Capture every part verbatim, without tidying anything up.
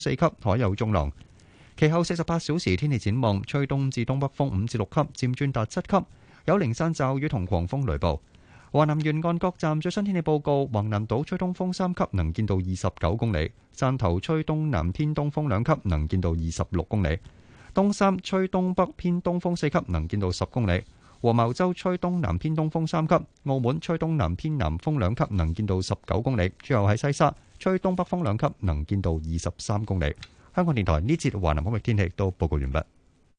四級，海有中浪。其後四十八小時天氣展望，吹東至東北風五至六級，漸轉達七級，有零散驟雨同狂風雷暴。華南沿岸各站最新天氣報告：橫瀾島吹東風三級，能見度二十九公里；汕頭吹東南偏東風兩級，能見度二十六公里；東三吹東北偏東風四級，能見度十公里；黃茅洲吹東南偏東風三級；澳門吹東南偏南風兩級，能見度十九公里；最後喺西沙吹東北風兩級，能見度二十三公里。香港電台呢節華南海域天氣都報告完畢。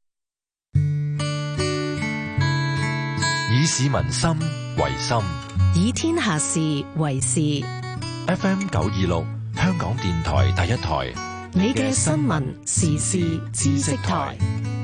以市民心為心， 以天下事為事。 F M 九二六，香港電台第一台， 你嘅新聞時事知識台，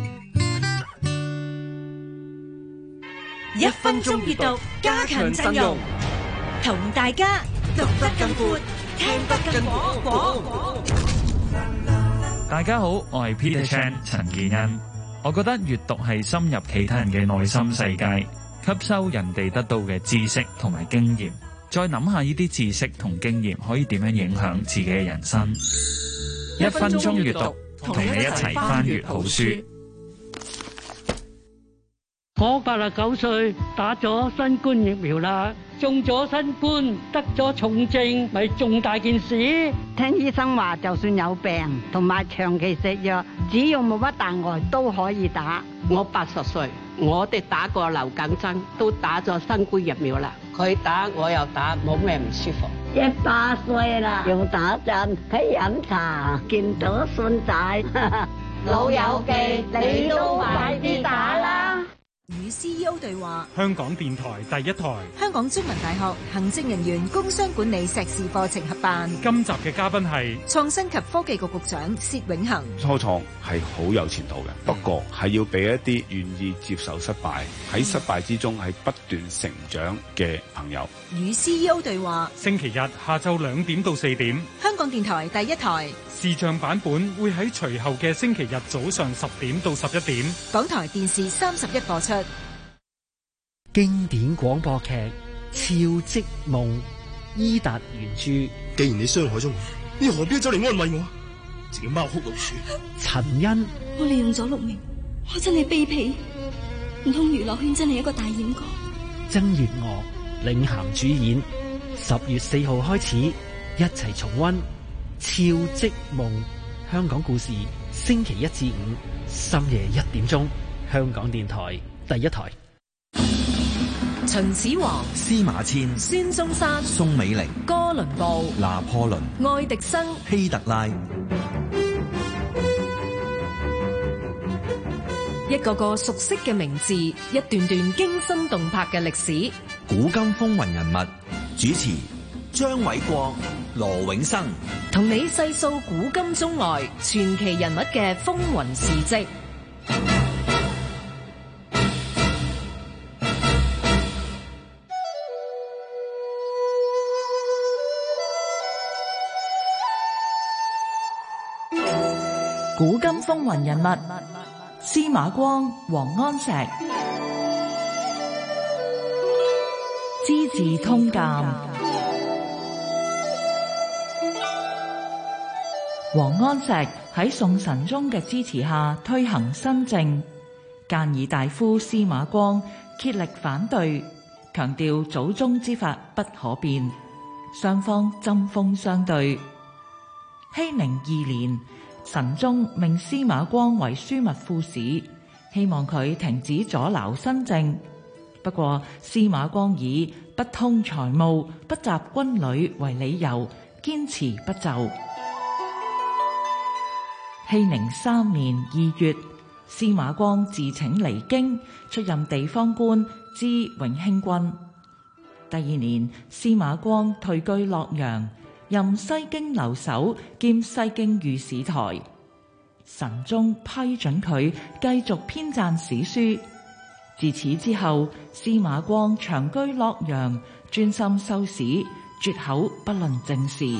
一分鐘閱讀，加強陣容，同大家讀得更闊，聽得更廣。 大家好，我係 Peter Chan 陳建恩。我覺得閱讀係深入其他人嘅內心世界，吸收人哋得到嘅知識同埋經驗，再諗下呢啲知識同經驗可以點樣影響自己嘅人生。一分鐘閱讀，同你一齊翻閱好書。 我八十九歲，打咗新冠疫苗啦，中咗新冠，得咗重症，咪重大件事。 聽醫生話，就算有病同埋長期食藥，只要冇乜大礙都可以打。 我八十歲，我哋打過流感針，都打咗新冠疫苗啦。佢打我又打，冇咩唔舒服。 一百歲啦，又打針，喺飲茶，見到孫仔， 老友記，你都快啲打啦！ 與 C E O 對話， 香港電台第一台， 香港中文大學行政人員工商管理碩士課程合辦。 今集嘅嘉賓係創新及科技局局長薛永恒。 初創係好有前途嘅，不過係要俾一啲願意接受失敗，喺失敗之中係不斷成長嘅朋友。 與 C E O 對話， 星期日下晝兩點到四點， 香港電台第一台。 視像版本會喺隨後嘅星期日早上十點到十一點， 港台電視三十一播出。 經典廣播劇《超織夢》，伊達原著。 既然你傷害咗我，你何必走嚟安慰我？自己貓哭老鼠。 陳欣， 我利用咗陸明，我真係卑鄙。唔通娛樂圈真係一個大染缸？ 曾月娥領銜主演，十月四號開始一齊重溫《超織夢》。香港故事，星期一至五深夜一點鐘，香港電台第一台。 秦始皇、 司馬遷、 孫中山、 宋美齡、 哥倫布、 拿破崙、 愛迪生、 希特拉， 一個個熟悉嘅名字，一段段驚心動魄嘅歷史。 古今風雲人物，主持張偉國、羅永生， 同你細數古今中外傳奇人物嘅風雲事跡。古今風雲人物，司馬光、王安石。資治通鑑。王安石喺宋神宗嘅支持下推行新政，諫議大夫司馬光竭力反對，強調祖宗之法不可變，雙方針鋒相對。熙寧二年，神宗命司馬光為樞密副使，希望佢停止阻撓新政。不過司馬光以不通財務、不集軍旅為理由，堅持不就。熙寧三年二月，司馬光自請離京，出任地方官知永興軍。第二年，司馬光退居洛陽，任西京留守兼西京御史台。神宗批准佢繼續編撰史書。自此之後，司馬光長居洛陽，專心修史，絕口不論政事。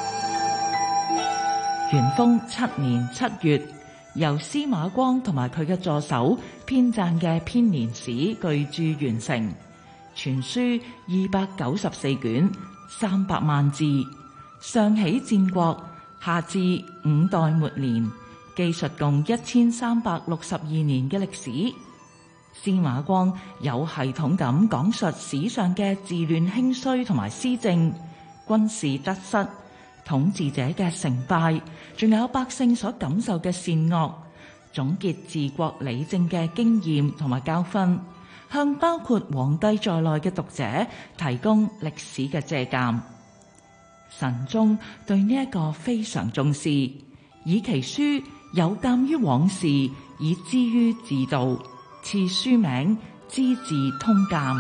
元豐七年七月，由司馬光同埋佢嘅助手編撰嘅編年史巨著完成，全書二百九十四卷，三百萬字，上起戰國， 下至五代末年，記述共一千三百六十二年嘅歷史。司馬光有系統咁講述史上嘅治亂興衰同埋施政、軍事得失、統治者嘅成敗，仲有百姓所感受嘅善惡，總結治國理政嘅經驗同埋教訓，向包括皇帝在內嘅讀者提供歷史嘅借鑑。神宗對呢一個非常重視，以其書有鑒於往事，以知於治道，賜書名《資治通鑑》。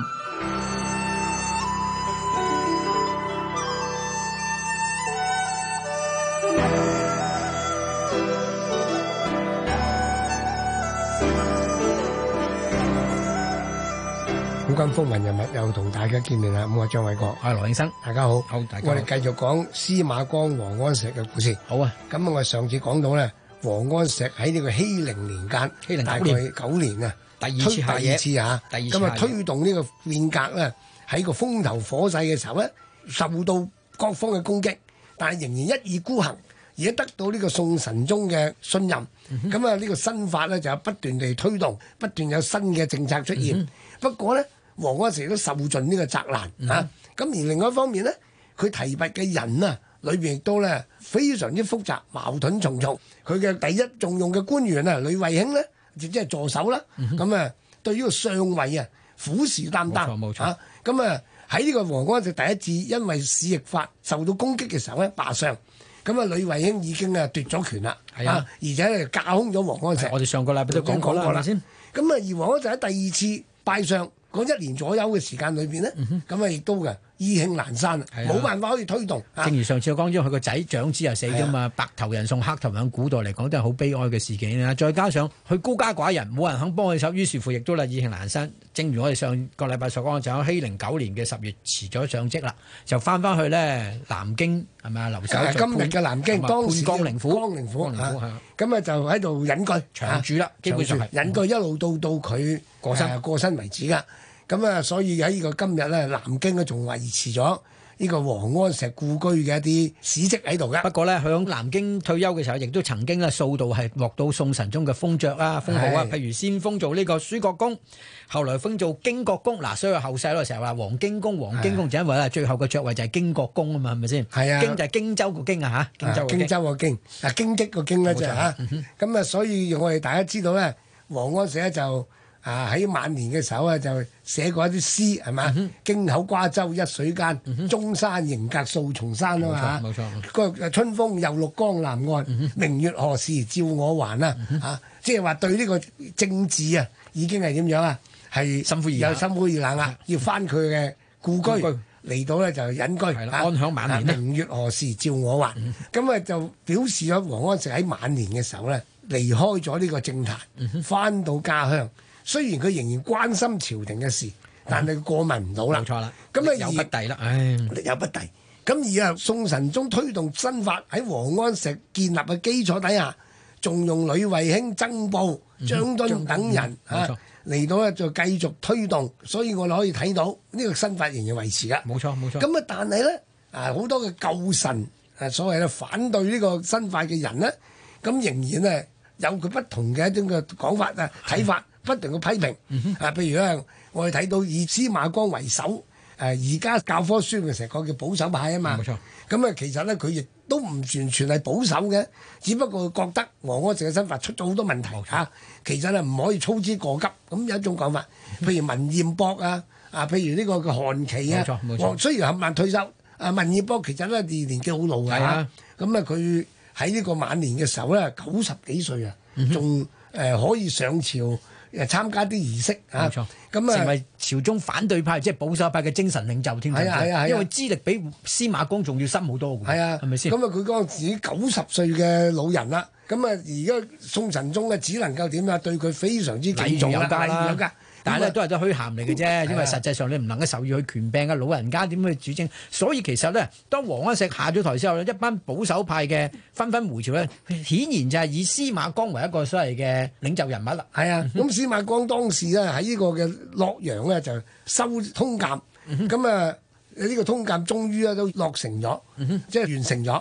古今風雲人物又同大家見面啦，咁我張偉國， 我係羅永生， 大家好， 好，大家好。 我哋繼續講司馬光、王安石嘅故事。 好啊， 咁我上次講到咧，王安石喺呢個熙寧年間， 熙寧大概九年啊， 第二次下野， 第二次嚇， 第二次咁啊推動呢個變革咧，喺個風頭火勢嘅時候咧，受到各方嘅攻擊，但係仍然一意孤行，而家得到呢個宋神宗嘅信任，咁啊呢個新法咧就有不斷地推動，不斷有新嘅政策出現。嗯、不過咧，王安石都受盡呢個責難、嗯、啊！咁而另外一方面咧，佢提拔嘅人啊，裏邊亦都咧非常之複雜，矛盾重重。佢嘅第一重用嘅官員啊，呂衛卿咧，就即係助手啦。咁、嗯、啊，對於個上位啊，虎視眈眈。冇錯冇錯。啊，咁啊喺呢個王安石第一次因為史役法受到攻擊嘅時候咧，罷相。咁啊，呂衛卿已經啊奪咗權啦，啊，啊，而且咧架空咗王安石。我哋上個禮拜都講過啦，係咪先？咁啊，而王安石喺第二次拜相嗰一年左右嘅時間裏邊咧，咁啊亦都嘅意興闌珊，冇辦法可以推動。 正如上次我講咗，佢個仔長子又死咗嘛，白頭人送黑頭人，古代嚟講都係好悲哀嘅事件啦。再加上佢孤家寡人，冇人肯幫佢手，於是乎亦都啦意興闌珊。正如我哋上個禮拜所講，就喺熙寧九年嘅十月辭咗上職啦，就翻翻去咧南京係咪啊？留守今日嘅南京，當時江寧府， 江寧府咁啊就喺度隱居長住啦，基本上係隱居一路到到佢過身過身為止噶。咁啊，所以喺呢個今日咧，南京咧仲維持咗呢個王安石故居嘅一啲史跡喺度嘅。 不過咧，響南京退休嘅時候，亦都曾經咧數度係獲到宋神宗嘅封爵啊、封號啊，譬如先封做呢個舒國公，後來封做經國公。嗱，所以後世咧成日話黃京公、黃京公，就因為咧最後嘅爵位就係經國公啊嘛，係咪先？係啊，京就係荊州個京啊嚇，荊州荊州個京，啊荊棘個京咧就嚇。咁啊，所以我哋大家知道咧，王安石咧就。啊！喺晚年嘅時候咧，就寫過一啲詩係嘛？京口瓜洲一水間，嗯、中山迎隔數重山啊嘛！冇錯，冇錯。春風又綠江南岸，嗯、明月何時照我還啊！嗯、啊，即係話對呢個政治啊，已經係點樣啊？係心灰意冷，有心灰意冷啦，要翻佢嘅故居嚟到咧就隱居，啊、 安享晚年。 明月何時照我還？咁啊、嗯、就表示咗王安石喺晚年嘅時候咧，離開咗呢個政壇，翻、嗯、到家鄉。雖然佢仍然關心朝廷嘅事，但係過問唔到啦。冇錯啦，咁啊力有不逮啦，唉，力有不逮。咁而啊，宋神宗推動新法喺王安石建立嘅基礎底下，仲用呂衛卿、曾布、張敦等人啊嚟到咧就繼續推動，所以我哋可以睇到呢個新法仍然維持噶。冇錯冇錯。咁啊，但係咧啊，好多嘅舊臣啊，所謂咧反對呢個新法嘅人咧，咁仍然咧有佢不同嘅一種嘅講法啊睇法。不斷嘅批評，啊，譬如咧，我哋睇到以司馬光為首，誒而家教科書嘅成個叫保守派啊嘛，冇錯。咁啊，其實咧佢亦都唔完全係保守嘅，只不過覺得王安石嘅新法出咗好多問題嚇、啊，其實咧唔可以操之過急。咁有一種講法，譬如文彥博啊，啊，譬如呢個嘅韓琦啊，冇錯冇錯。雖然冚唪唥退休，啊文彥博其實咧年年紀好老㗎嚇，咁啊佢喺呢個晚年嘅時候咧九十幾歲啊，仲誒、呃、可以上朝。誒參加啲儀式啊，冇錯，咁啊成為朝中反對派，即係保守派嘅精神領袖添。係啊係啊，因為資歷比司馬光仲要深好多㗎。係啊，係咪先？咁啊，佢嗰陣時九十歲嘅老人啦，咁啊，而家宋神宗咧只能夠點啊？對佢非常之敬重啦，禮遇有加。但係咧都係啲虛涵嚟嘅啫，因為實際上你唔能夠授予佢權柄嘅老人家點去主政，所以其實咧，當王安石下咗台之後咧，一班保守派嘅紛紛回朝咧，顯然就係以司馬光為一個所謂嘅領袖人物啦。係啊，咁司馬光當時咧喺呢個嘅洛陽咧就修通鑑，咁啊呢個通鑑終於咧都落成咗，即係完成咗。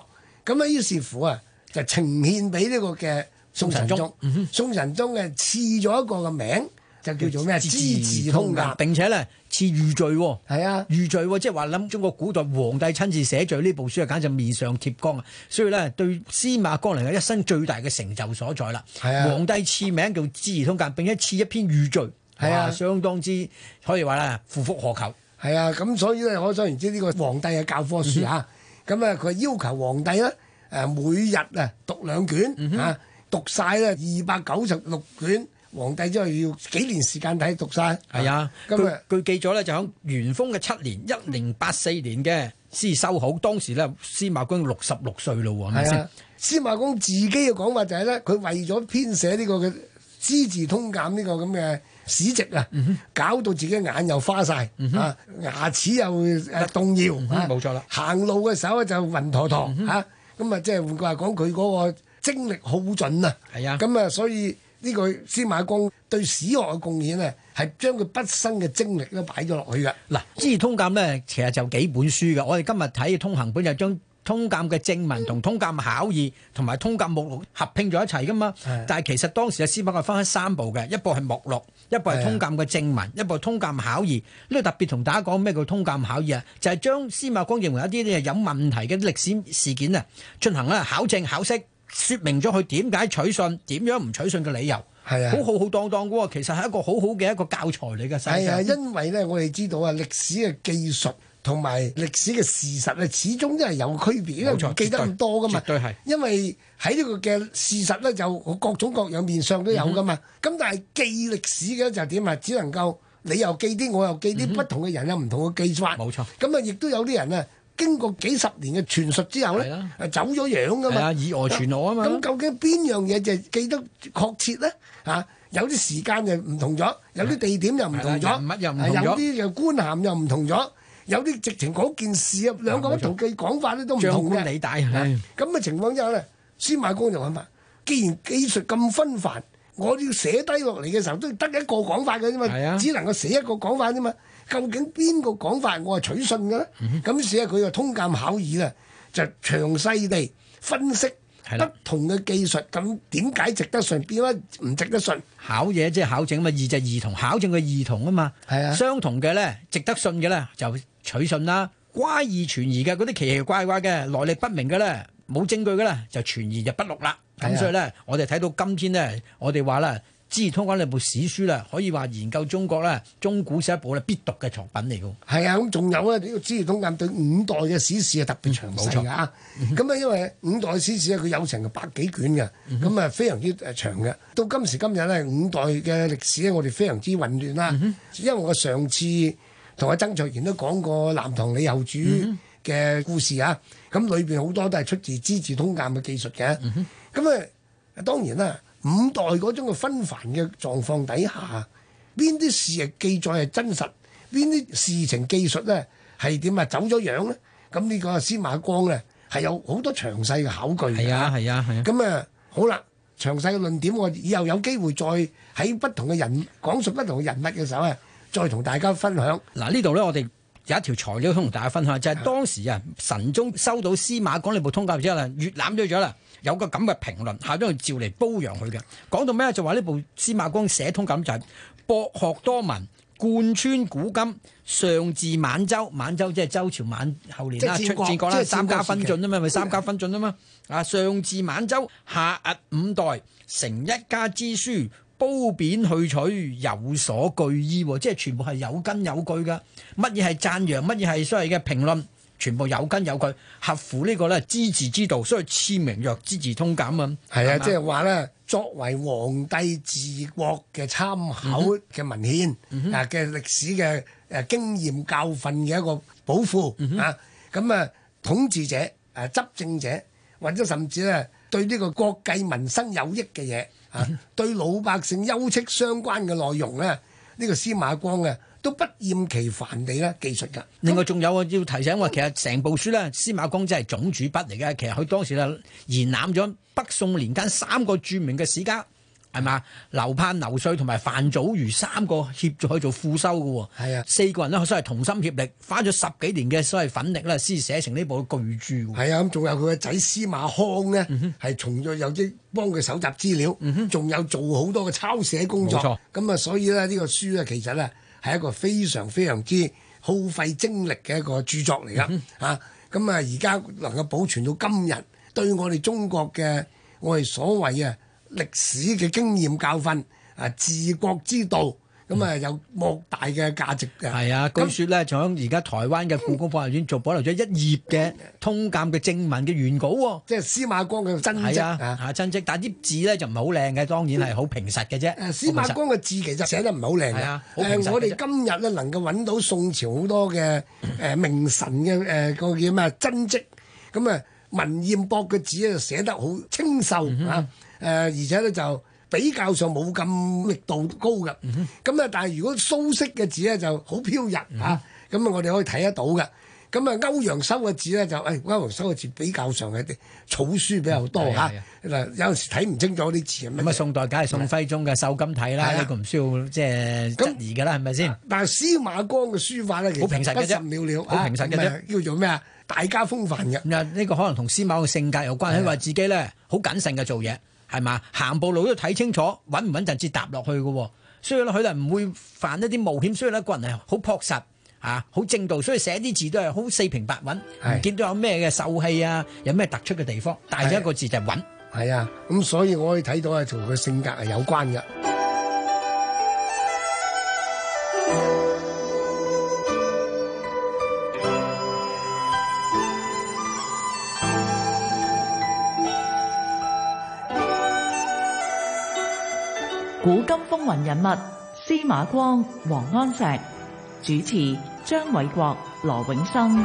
咁啊，於是乎啊，就呈獻俾呢個嘅宋神宗。宋神宗嘅賜咗一個嘅名，就叫做咩？《資治通鑑》。 並且咧賜御序喎。 係啊， 御序喎，即係話諗中國古代皇帝親自寫序呢部書啊，簡直面上貼光啊！所以咧，對司馬光嚟講，一生最大嘅成就所在啦。 係啊， 皇帝賜名叫《資治通鑑》，並且賜一篇御序。係啊，相當之可以話咧，夫復何求？ 係啊，咁所以咧，可想而知呢個皇帝嘅教科書嚇。咁啊，佢要求皇帝咧，誒每日啊讀兩卷嚇，讀晒咧二百九十六卷。皇帝之後要幾年時間睇讀晒。 係啊， 咁啊， 據記咗咧，就喺元豐嘅七年，一零八四年嘅先修好。當時咧，司馬光六十六歲咯喎，係咪先？ 司馬光自己嘅講法就係咧，佢為咗編寫呢個嘅《資治通鑑》呢個咁嘅史籍啊，嗯、搞到自己眼又花晒，嗯、啊，牙齒又誒動搖， 冇錯啦。 行路嘅時候就暈陀陀嚇，咁、嗯、啊即係換句話講，佢嗰個精力耗盡啊。係啊，咁啊，所以呢個司馬光對史學嘅貢獻咧，係將佢畢生嘅精力都擺咗落去嘅。 嗱，《資治通鑑》咧，其實就幾本書嘅。我哋今日睇嘅通行本就將通鑑嘅正文同通鑑考義同埋通鑑目錄合拼咗一齊噶嘛，但係其實當時嘅司馬光分開三部嘅，一部係目錄，一部係通鑑嘅正文，一部係通鑑考義。呢個特別同大家講咩叫通鑑考義啊？就係、是、將司馬光認為一啲咧有問題嘅歷史事件啊，進行咧考證考析，説明咗佢點解取信，點樣唔取信嘅理由。係啊，好浩浩蕩蕩嘅喎，其實係一個好好嘅一個教材嚟嘅。 係啊，因為咧我哋知道啊，歷史嘅技術同埋歷史嘅事實咧，始終都係有區別，因為唔記得咁多噶嘛。絕對係。因為喺呢個嘅事實咧，就各種各樣面上都有噶嘛。咁、嗯、但係記歷史嘅就點啊？只能夠你又記啲，我又記啲，嗯、不同嘅人有唔同嘅記法。冇錯。咁啊，亦都有啲人啊，經過幾十年嘅傳述之後咧，誒走咗樣噶嘛。係啊，以訛傳訛啊嘛。咁究竟邊樣嘢就記得確切咧？嚇、啊！有啲時間就唔同咗，有啲地點又唔同咗，人物又唔同咗，有啲又官銜又唔同咗，有啲直情嗰件事啊，兩個不同嘅講法咧都唔同嘅。張冠李戴係咁嘅情況之下咧，司馬光就諗法，既然技術咁紛繁，我要寫低落嚟嘅時候都得一個講法嘅啫嘛，只能夠寫一個講法啫嘛。究竟邊個講法我係取信嘅咧？咁於是咧，佢個通鑑考議咧就詳細地分析。不同嘅技術，咁點解值得信？點解唔值得信？考嘢即係考證啊嘛，義就係異同，考證嘅異同啊嘛。係啊，相同嘅咧，值得信嘅咧就取信啦。乖異傳疑嘅嗰啲奇奇怪怪嘅來歷不明嘅咧，冇證據嘅咧就傳疑就不錄啦。咁、啊、所以咧，我哋睇到今天咧，我哋話咧。《資治通鑑》呢部史書啦，可以話研究中國咧中古史一部咧必讀嘅作品嚟㗎。係啊，咁仲有咧呢個《資治通鑑》對五代嘅史事係特別詳細㗎。咁啊、嗯，因為五代史事咧佢有成百幾卷嘅，咁、嗯、啊非常之誒長嘅。到今時今日咧，五代嘅歷史咧，我哋非常之混亂啦。嗯、因為我上次同阿曾卓賢都講過南唐李後主嘅故事啊，咁裏邊好多都係出自《資治通鑑》嘅記述嘅。咁啊、嗯，當然啦。五代嗰種嘅紛繁嘅狀況底下，邊啲事實記載係真實，邊啲事情記述咧係點啊走咗樣咧？咁呢個司馬光咧係有好多詳細嘅考據。係啊係啊係啊。咁啊好啦，詳細嘅論點我以後有機會再喺不同嘅人講述不同嘅人物嘅時候啊，再同大家分享。嗱呢度咧，我哋有一條材料想同大家分享，就係、是、當時啊神宗收到司馬光呢部通鑑之後啦，閲覽咗咗啦。有個咁嘅評論，下將佢召嚟褒揚佢嘅。講到咩就話呢部司馬光寫通鑑就係博學多聞，貫穿古今，上至晚周，晚周即係周朝晚後年啦，出戰國啦，三家分晉啊嘛，咪三家分晉啊嘛。啊，上至晚周，下屹五代，成一家之書，褒貶去取，有所據依，即係全部係有根有據㗎。乜嘢係讚揚，乜嘢係所謂嘅評論。全部有根有據，合乎呢個咧資治之道，所以賜名曰《資治通鑑》啊。係啊，即係話咧，作為皇帝治國嘅參考嘅文獻、嗯、啊嘅歷史嘅誒經驗教訓嘅一個寶庫、嗯、啊。咁啊，統治者、誒、啊、執政者，或者甚至咧對呢個國計民生有益嘅嘢啊，嗯、對老百姓休戚相關嘅內容咧，呢、呢個司馬光啊。都不厭其煩地咧記述㗎。另外仲有啊，要提醒話，其實成部書咧，司馬光真係總主筆嚟嘅。其實佢當時咧延攬咗北宋年間三個著名嘅史家係嘛？劉盼、劉歲同埋范祖儒三個協助去做副修嘅喎。 係啊， 四個人咧，所謂同心協力，花咗十幾年嘅所謂奮力咧，先寫成呢部巨著。 係啊，咁仲有佢嘅仔司馬康咧，係、嗯、從咗有啲幫佢搜集資料，仲、嗯、有做好多嘅抄寫工作。咁啊，所以咧呢個書咧，其實咧係一個非常非常之耗費精力嘅一個著作嚟噶。嚇咁啊，而家能夠保存到今日，對我哋中國嘅我哋所謂嘅歷史嘅經驗教訓啊，治國之道。咁啊，有莫大嘅價值嘅。係啊，據說咧，仲喺而家台灣嘅故宮博物院做保留咗一頁嘅通鑑嘅正文嘅原稿喎。 即係司馬光嘅真跡啊，啊真跡，但係啲字咧就唔係好靚嘅，當然係好平實嘅啫。 誒，司馬光嘅字其實寫得唔係好靚嘅。 啊， 誒，我哋今日咧能夠揾到宋朝好多嘅誒名臣嘅誒個叫咩真跡，咁啊文彥博嘅字咧就寫得好清秀啊，誒而且咧就比較上冇咁力度高嘅，咁、嗯、啊，但係如果蘇軾嘅字咧就好飄逸嚇，咁、嗯、啊我哋可以睇得到嘅。咁啊歐陽修嘅字咧就誒、哎、歐陽修嘅字比較上係啲草書比較多嚇，嗱有陣時睇唔清楚啲字係乜。 咁啊宋代梗係宋徽宗嘅瘦金體啦，呢個唔需要即係質疑㗎啦，係咪先？ 但係司馬光嘅書法咧其實好平實嘅啫， 寥寥， 好平實嘅啫， 叫做咩啊？大家風範嘅。 嗱呢個可能同司馬嘅性格有關，佢話自己咧好謹慎嘅做嘢。係嘛？行步路都睇清楚，穩唔穩陣至踏落去嘅，所以咧佢哋唔會犯一啲冒險，所以咧個人係好樸實啊，好正道，所以寫啲字都係好四平八穩，唔見到有咩嘅秀氣啊，有咩突出嘅地方，但係一個字就係穩。 係啊，咁所以我可以睇到係同佢性格係有關嘅。 古今風雲人物司馬光、王安石，主持張偉國、羅永生。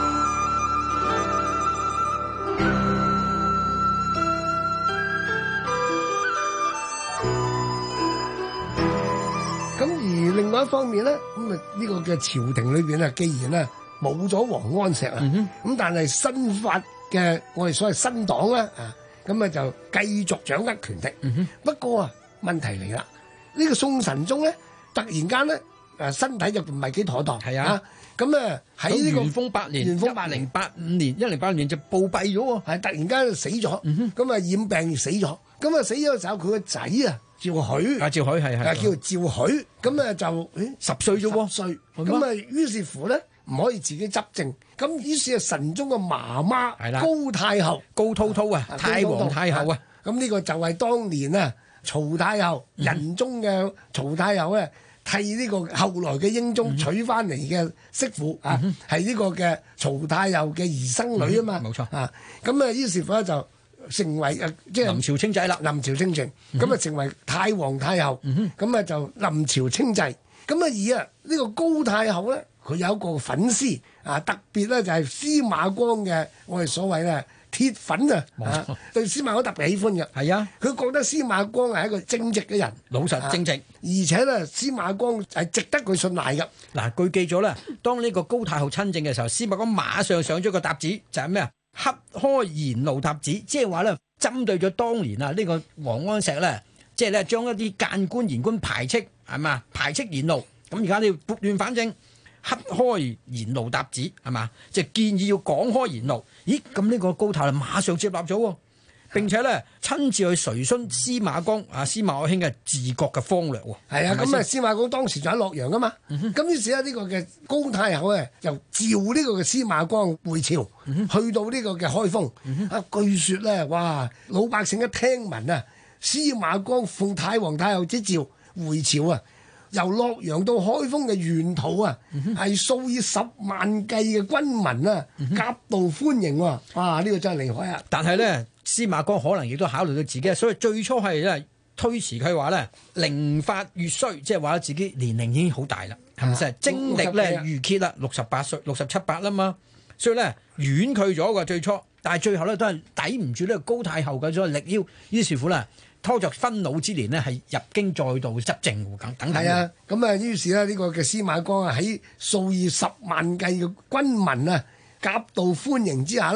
咁而另外一方面咧，咁啊呢個嘅朝廷裏邊啊，既然咧冇咗王安石啊，咁、嗯、但係新發嘅我哋所謂新黨咧啊，咁啊就繼續掌握權力。嗯、不過啊。問題嚟啦！呢、這個宋神宗咧，突然間咧，誒身體就唔係幾妥當，係啊，咁啊喺呢個元豐八年，元豐八零八五年，一零八五年就暴斃咗喎， 係突然間死咗，咁、嗯、啊染病而死咗，咁啊死咗嘅時候，佢個仔啊趙許， 啊趙許係係， 啊叫趙許，咁啊就誒十歲啫喎， 十歲，咁啊於是乎咧唔可以自己執政，咁於是啊神宗嘅媽媽高太后， 高韜韜啊，太皇太后啊， 咁呢個就係當年啊。曹太后仁宗嘅曹太后咧，替呢個後來嘅英宗娶翻嚟嘅媳婦、嗯、啊，係呢個嘅曹太后嘅兒生女啊嘛， 冇、嗯、錯啊，咁啊於是乎咧就成為誒即係臨朝稱制啦， 臨朝稱制，咁、嗯、啊成為太皇太后，咁、嗯、啊就臨朝稱制，咁啊而啊呢個高太后咧，佢有一個粉絲啊，特別咧就係司馬光嘅我哋所謂咧。鐵粉啊，啊對司馬光特別喜歡嘅， 係啊， 佢覺得司馬光係一個正直嘅人， 老實正直， 而且咧司馬光係值得佢信賴嘅。 嗱，據記咗啦，當呢個高太后親政嘅時候，司馬光馬上上咗個答旨，就係咩啊？洽開言路答旨，即係話咧，針對咗當年啊呢個王安石咧，即係咧將一啲諫官言官排斥，係嘛，排斥言路，咁而家你要撥亂反正。洽開言路答旨係嘛，即係建議要講開言路。咦，咁呢個高太后馬上接納咗，並且咧親自去垂詢司馬光啊，司馬可卿嘅治國嘅方略。 係啊，咁啊司馬光當時就喺洛陽噶嘛，咁、嗯、於是咧呢個嘅高太后咧就召呢個嘅司馬光回朝，嗯、去到呢個嘅開封。嗯、啊，據說咧，哇，老百姓一聽聞啊，司馬光奉太皇太后之召回朝啊！由洛陽到開封嘅沿途啊，係、嗯、數以十萬計嘅軍民啊，夾、嗯、道歡迎喎、啊！哇，呢、這個真係厲害啊！ 但係咧，司馬光可能亦都考慮到自己，所以最初係咧推遲佢話咧，齡發越衰，即係話自己年齡已經好大啦，係咪先？精力咧預竭啦，六十八歲，六十七八啦嘛，所以咧婉拒咗個最初，但係最後咧都係抵唔住呢個高太后嘅所謂力邀，於是乎咧。拖着昏老之年呢，係入京再度執政等等。 係啊，咁啊，於是咧呢個嘅司馬光啊，喺數以十萬計嘅軍民啊夾道歡迎之下咧，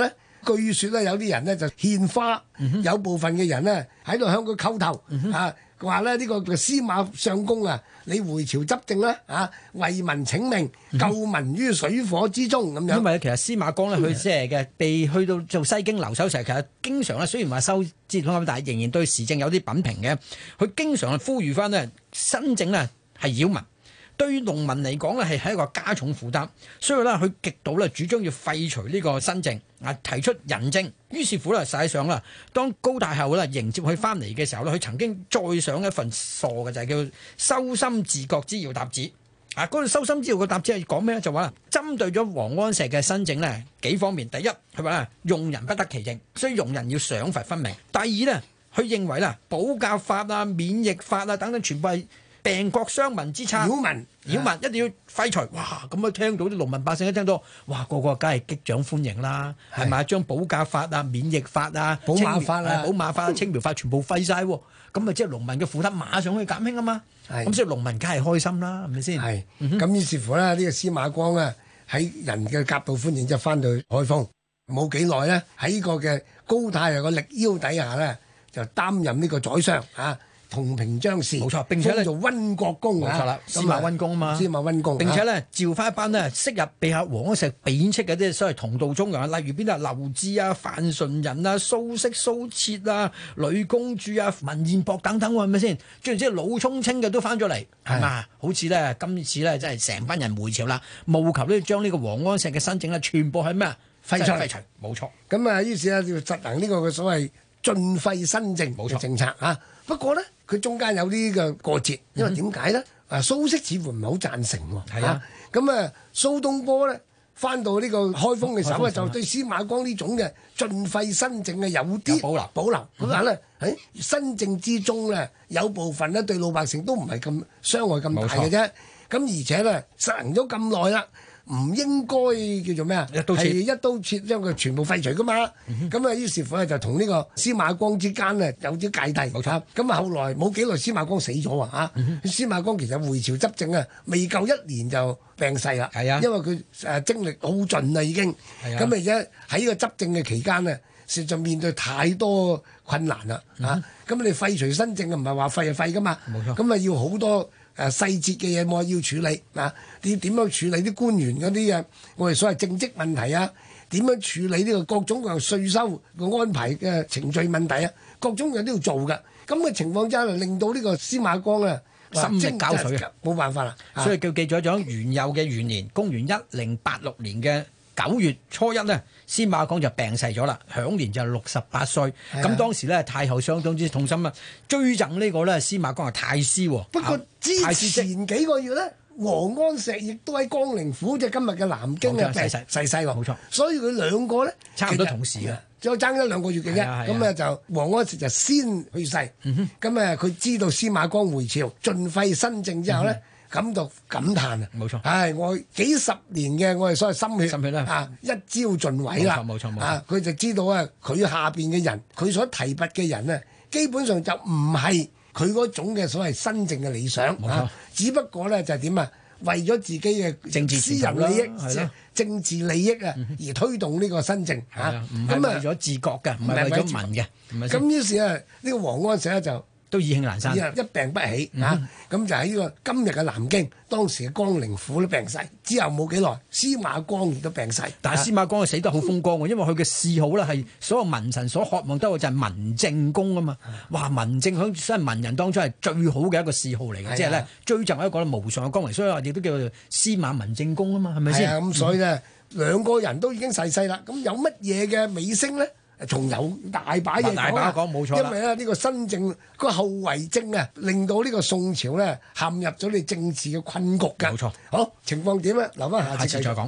據說咧有啲人咧就獻花， 嗯、 有部分嘅人咧喺度向佢叩頭、嗯、啊，話咧呢個司馬相公啊，你回朝執政啦啊，為民請命，救民於水火之中咁樣。 因為其實司馬光咧，佢即係嘅被去到做西京留守時，其實經常咧雖然話收資料咁，但係仍然對時政有啲品評嘅。佢經常係呼籲翻呢新政呢係擾民。對於農民嚟講咧，係係一個加重負擔，所以咧佢極度咧主張要廢除呢個新政，啊提出仁政。於是乎咧，實際上啦，當高太后咧迎接佢翻嚟嘅時候咧，佢曾經再上一份傻嘅就係、是、叫《修心治國之要》答旨。啊，嗰個《修心之要》嘅答旨係講咩咧？就話啦，針對咗王安石嘅新政咧幾方面。第一，佢話咧用人不得其政，所以用人要賞罰分明。第二咧，佢認為啦，保甲法啊、免疫法啊等等，全部係病國傷民之策， 擾民擾民一定要廢除。哇！咁啊，聽到啲農民百姓一聽到，哇，個個梗係擊掌歡迎啦，係咪？將保甲法啊、免疫法啊、 寶馬法啊、 寶馬法、青苗法全部廢晒，咁啊，即係農民嘅負擔馬上可以減輕啊嘛。咁所以農民梗係開心啦，係咪先？係。 咁於是乎咧，呢個司馬光咧喺人嘅夾道歡迎之後翻到海豐，冇幾耐咧喺呢個嘅高太后嘅力邀底下咧，就擔任呢個宰相啊。同平章事， 冇錯，並且咧做溫國公， 冇錯啦，司馬溫公啊嘛， 司馬溫公， 並且咧召翻一班咧昔日被下王安石貶斥嘅啲所謂同道中人，例如邊啲啊劉志啊、范純仁啊、蘇軾、蘇轍啊、呂公著啊、文彥博等等喎，係咪先？即係即係老沖清嘅都翻咗嚟，係嘛？好似咧今次咧真係成班人回朝啦，務求咧將呢個王安石嘅新政咧全部係咩啊廢除廢除，冇錯。 咁啊，於是咧要實行呢個嘅所謂盡廢新政嘅政策啊。不過咧，佢中間有呢個過節，因為點解咧？啊，蘇軾似乎唔係好贊成喎。係啊，咁啊，蘇東坡咧翻到呢個開封嘅時候咧，就對司馬光呢種嘅盡廢新政嘅有啲保留保留。佢話咧喺新政之中咧，有部分咧對老百姓都唔係咁傷害咁大嘅啫。咁而且咧實行咗咁耐啦。唔應該叫做咩啊？係一刀切將佢全部廢除噶嘛？咁、嗯、啊，於是乎咧就同呢個司馬光之間咧有啲芥蒂。冇錯。咁啊，後來冇幾耐，司馬光死咗啊！嚇、嗯，司馬光其實回朝執政啊，未夠一年就病逝啦。係啊，因為佢誒精力好盡啦，已經。係啊。咁而且喺呢個執政嘅期間咧，實在面對太多困難啦。嚇、嗯，咁、啊、你廢除新政啊，唔係話廢就廢噶嘛。冇錯。咁啊，要好多。誒、啊、細節嘅嘢我要處理啊！點點樣處理啲官員嗰啲啊？我哋所謂政績問題啊？點樣處理呢個各種各樣稅收嘅安排嘅程序問題啊？各種嘢都要做㗎。咁嘅情況之下，令到呢個司馬光啊心力交瘁啊， 冇辦法啦。 所以叫記咗咗元佑嘅元年，公元一零八六年嘅九月初一呢，司馬光就病逝咗啦，享年就六十八歲。咁當時咧，太后相當之痛心啊，追贈呢個咧司馬光係太師。 不過之前幾個月咧，王安石亦都喺江寧府，即係今日嘅南京啊，逝世逝世喎。冇錯，所以佢兩個咧差唔多同時嘅， 再爭一兩個月嘅啫。咁咧就王安石就先去世。咁啊，佢知道司馬光回朝盡廢新政之後咧。嗯咁就感嘆啊！冇錯，唉，我幾十年嘅我哋所謂心血，心血啦，啊，一朝盡毀啦，冇錯冇錯，啊，佢就知道啊，佢下邊嘅人，佢所提拔嘅人咧，基本上就唔係佢嗰種嘅所謂新政嘅理想，啊，只不過咧就係點啊，為咗自己嘅政治私人利益，係咯，政治利益啊，而推動呢個新政，嚇， 唔係為咗治國嘅，唔係為咗民嘅， 咁於是啊，呢個王安石咧就。 都意興闌珊， 一病不起嚇，咁、嗯啊、就喺呢個今日嘅南京，當時嘅江寧府都病逝，之後冇幾耐，司馬光亦都病逝。 但係司馬光係死得好風光嘅，因為佢嘅嗜好咧係所有文臣所渴望得嘅就係文正公啊嘛。哇，文正喺真係文人當中係最好嘅一個嗜好嚟嘅，即係咧追贈一個無上嘅光榮，所以話亦都叫做司馬文正公啊嘛，係咪先？ 咁所以咧、嗯、兩個人都已經逝世啦，咁有乜嘢嘅尾聲咧？仲有大把嘢講， 冇錯， 因為咧呢個新政個後遺症啊，令到呢個宋朝咧陷入咗你政治嘅困局㗎。冇錯，好情況點咧？留翻下次再講。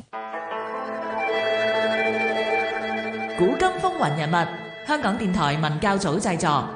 古今風雲人物，香港電台文教組製作。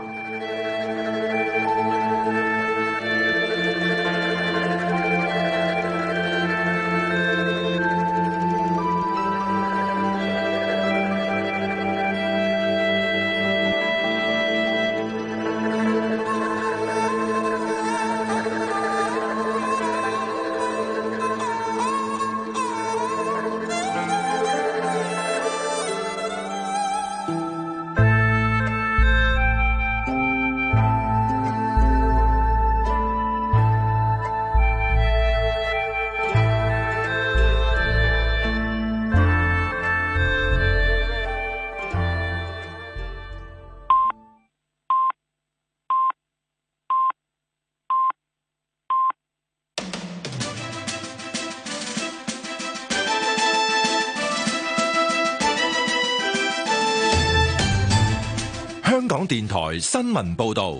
電台新聞報道。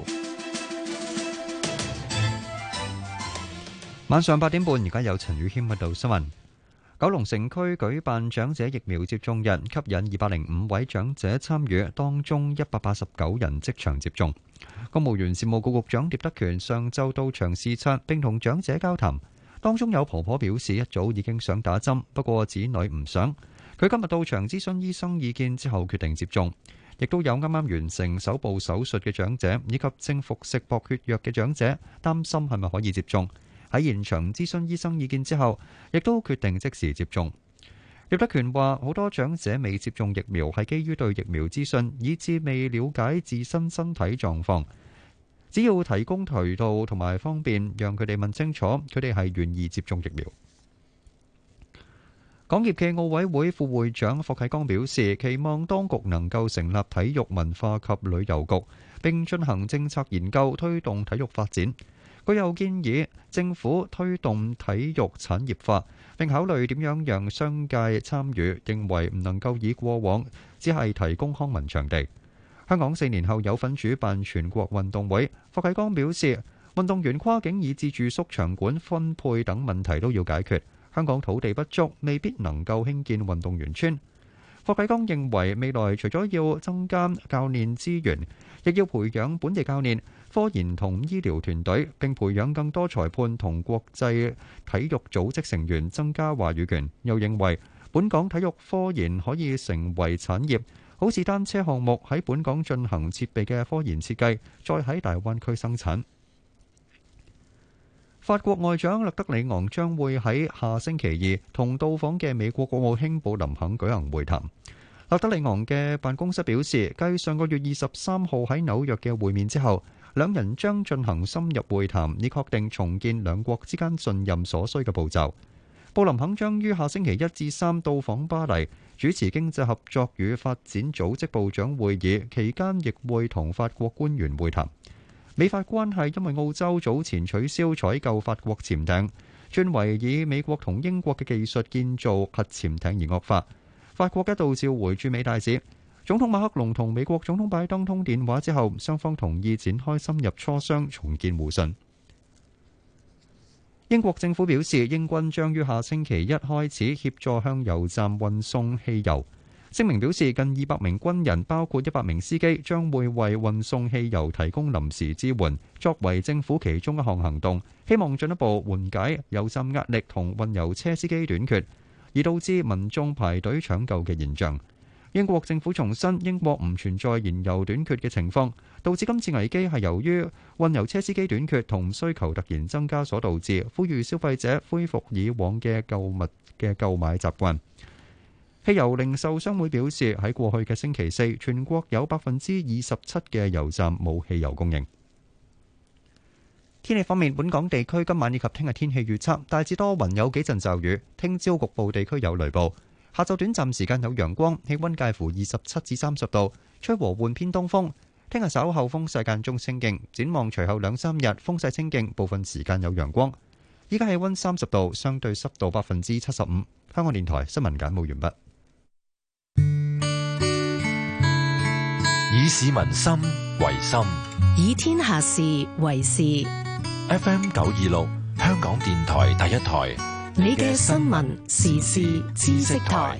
晚上八點半，而家有陳宇謙報道新聞。九龍城區舉辦長者疫苗接種日，吸引二百零五位長者參與，當中一百八十九人即場接種。公務員事務局局長聶德權上晝到場視察並同長者交談，當中有婆婆表示一早已經想打針，不過子女唔想。佢今日到場諮詢醫生意見之後決定接種。亦都有啱啱完成手部手術嘅長者，以及正服食薄血藥嘅長者，擔心係咪可以接種。喺現場諮詢醫生意見之後，亦都決定即時接種。聶德權話：好多長者未接種疫苗係基於對疫苗資訊，以致未了解自身身體狀況。只要提供渠道同埋方便，讓佢哋問清楚，佢哋係願意接種疫苗。港協暨奧委會副會長霍啟剛表示，期望當局能夠成立體育文化及旅遊局，並進行政策研究，推動體育發展。佢又建議政府推動體育產業化，並考慮點樣讓商界參與，認為唔能夠以過往只係提供康文場地。香港四年後有份主辦全國運動會，霍啟剛表示，運動員跨境以至住宿場館分配等問題都要解決。香港土地不足，未必能夠興建運動員村。霍啟剛認為未來除咗要增加教練資源，亦要培養本地教練、科研同醫療團隊，並培養更多裁判同國際體育組織成員，增加話語權。又認為本港體育科研可以成為產業，好似單車項目喺本港進行設備嘅科研設計，再喺大灣區生產。法國外長勒德里昂將會喺下星期二同到訪嘅美國國務卿布林肯舉行會談。勒德里昂嘅辦公室表示，繼上個月二十三號喺紐約嘅會面之後，兩人將進行深入會談，以確定重建兩國之間信任所需嘅步驟。布林肯將於下星期一至三到訪巴黎，主持經濟合作與發展組織部長會議，期間亦會同法國官員會談。美法關係因為澳洲早前取消採購法國潛艇，轉為以美國同英國嘅技術建造核潛艇而惡化。法國一度召回駐美大使。總統馬克龍同美國總統拜登通電話之後，雙方同意展開深入磋商，重建互信。英國政府表示，英軍將於下星期一開始協助向油站運送汽油。聲明表示，近二百名軍人，包括一百名司機，將會為運送汽油提供臨時支援，作為政府其中一項行動，希望進一步緩解油站壓力同運油車司機短缺，而導致民眾排隊搶救嘅現象。英國政府重申，英國唔存在燃油短缺嘅情況，導致今次危機係由於運油車司機短缺同需求突然增加所導致，呼籲消費者恢復以往嘅購物嘅購買習慣。汽油零售商會表示，喺過去嘅星期四，全國有百分之二十七嘅油站冇汽油供應。天氣方面，本港地區今晚以及聽日天氣預測大致多雲，有幾陣驟雨。聽朝局部地區有雷暴，下晝短暫時間有陽光，氣溫介乎二十七至三十度，吹和緩偏東風。聽日稍後風勢間中清勁，展望隨後兩三日風勢清勁，部分時間有陽光。依家氣溫三十度，相對濕度百分之七十五。香港電台新聞簡報完畢。 以市民心為心， 以天下事為事。 F M 九二六，香港電台第一台， 你嘅新聞時事知識台。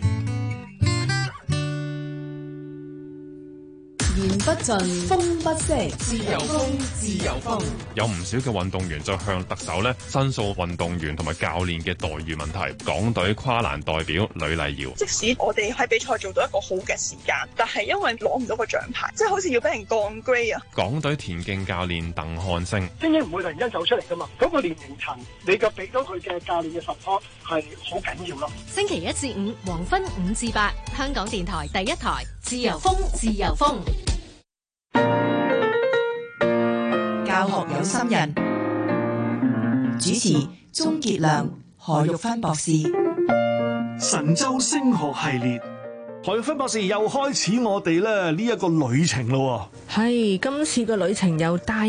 言不盡，風不息，自由風，自由風。 有唔少嘅運動員就向特首咧申訴運動員同埋教練嘅待遇問題。港隊跨欄代表呂麗瑤， 即使我哋喺比賽做到一個好嘅時間，但係因為攞唔到個獎牌，即係好似要俾人降 grade 啊。 港隊田徑教練鄧漢星， 精英唔會突然間走出嚟噶嘛，嗰個年齡層你嘅俾到佢嘅教練嘅 support 係好緊要咯。 星期一至五黃昏五至八，香港電台第一台，自由風，自由風。 教學有心人，主持鍾傑良、何玉芬博士。 神州升學系列，何玉芬博士又開始我哋咧呢一個旅程咯。 係，今次嘅旅程又帶